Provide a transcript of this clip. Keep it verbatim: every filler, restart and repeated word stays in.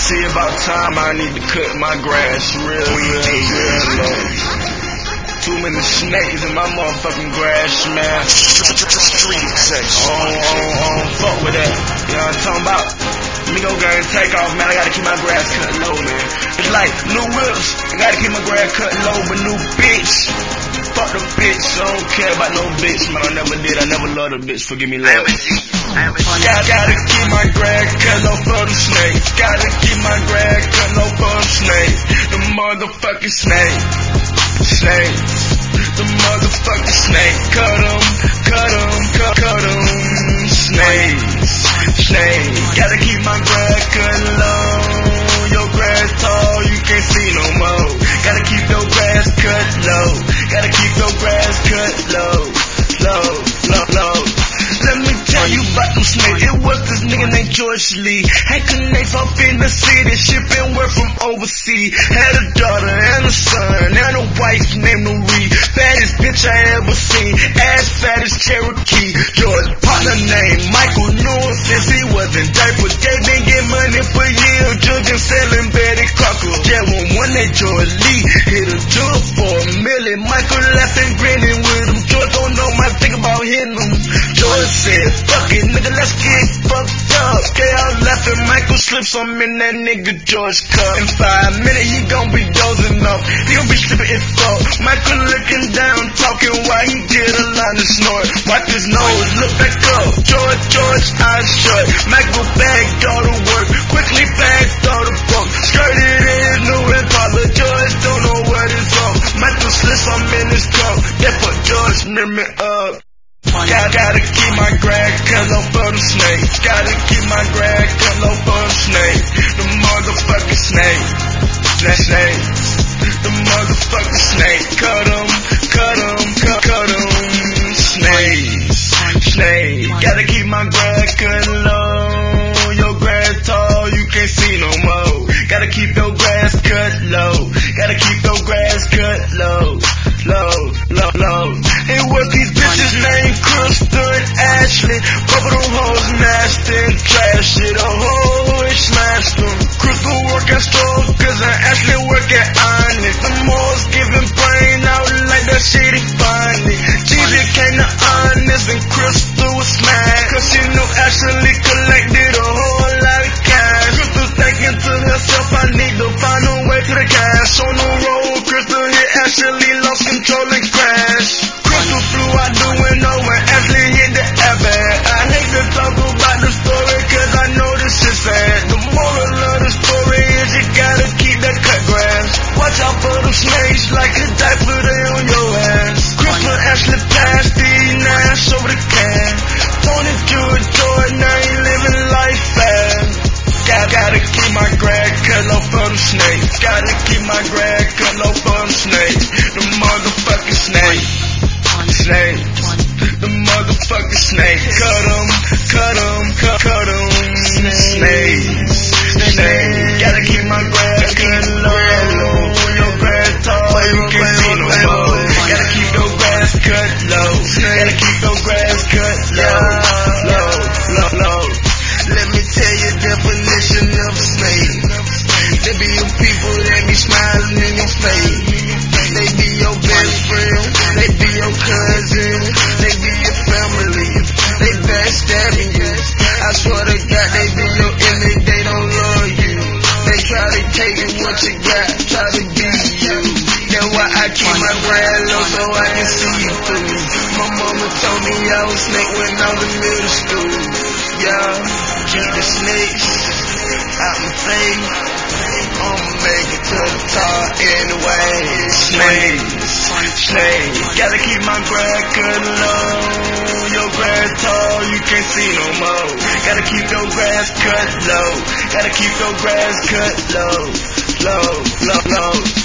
See, about time I need to cut my grass real, real, real low. Too many snakes in my motherfucking grass, man. Street sex. Oh, oh, oh, fuck with that. You know what I'm talking about? Let me go go and take off, man. I gotta keep my grass cut low, man. It's like new whips. I gotta keep my grass cut low, but new bitch. Fuck the bitch. I don't care about no bitch, man. I never did. I never loved a bitch. Forgive me, Lord. Gotta, gotta keep my grass cut low for the snakes. Gotta keep my grass cut low for the snakes. The motherfucking snake. Snake. The motherfucking snake. Cut 'em, cut 'em, cut, cut 'em. Snakes. Snake. Gotta keep my grass cut low. Your grass tall, you can't see no more. Gotta keep your grass cut low. Gotta keep your grass cut low. Low, low, low. Let me tell you about them snakes. It was this nigga named George Lee. Had connects up in the city, shipping work from overseas. Had a daughter and a son and a wife named Marie. Baddest bitch I ever seen, ass fat as Cherokee. George partner named Michael, knew him since he was in diaper. They been getting money for years, jugging, selling Betty Crocker. Yeah, when one day George Lee hit a jug for a million. Michael laughing, grinning with him. George don't know my think about hitting him. George said, fuck it, nigga, let's get fucked up. They all laughing, Michael slips some in that nigga George cup. In five minutes, he gon' be dozing off. He gon' be slipping his fuck. Michael looking down, talking while he did a line of snort. Wipe his nose, look back up. George, George, eyes shut. Michael bagged all the work, quickly bagged all the book. Skirted in his new Impala. George don't know what is up. Michael slips some in his cup. That put George near me up. Gotta, gotta keep my grass cut low for the snakes. Gotta keep my grass cut low for the snakes. The motherfucking snake. That snake. The motherfucking snake. Cut 'em, cut 'em, cut, cut 'em. Snakes. Snake. Gotta keep my grass cut low. Your grass tall, you can't see no more. Gotta keep your grass cut low. Gotta keep your grass cut low. Low, low, low. It was these bitches named Crystal and Ashley. Both of them hoes nasty and trashy. The whole hood smashed them. Crystal work at store, cause and Ashley work at Honest. The hoes giving brain out like that shit is funny. Gigi came to Honest and Crystal was smashed, cause she knew Ashley collected a whole lot of cash. Crystal thinking to herself, I need to find a way to the cash. On the road, Crystal hit Ashley, lost control and crash. Crystal flew out the window when Ashley hit the airbag. I hate to talk about the story, cause I know this shit sad. The moral of the story is you gotta keep that cut grass. Watch out for them snakes, like a diaper they on your ass. Crystal and Ashley passed these Nash over the can. Tony George Jordan, now he living life fast. Gotta, gotta keep my grass cut low for them snakes. Gotta keep my grass cut low for them snakes. The motherfucking snake. Snake. The motherfucking snake. Cut 'em, cut 'em, cut, cut 'em. Snakes. Snake. Gotta keep my grass cut low. Your grass tall, you can't see no more. Gotta keep your grass cut low. Gotta keep your grass cut low. Low, low, low. Let me tell you the definition of a snake. They be your people that be smiling in your face. They be your best friend. They be your cousin. They be your family. They backstabbing you. I swear to God, they be your enemy. They don't love you. They try to take you what you got. Try to be you. That's why I keep my grass low so I can see you through. My mama told me I was snake when I was in middle school. Yeah, keep the snakes out my face. I'ma make it to the top anyway. Snakes, snakes. Gotta keep my grass cut low. Your grass tall, you can't see no more. Gotta keep your grass cut low. Gotta keep your grass cut low. Low, low, low.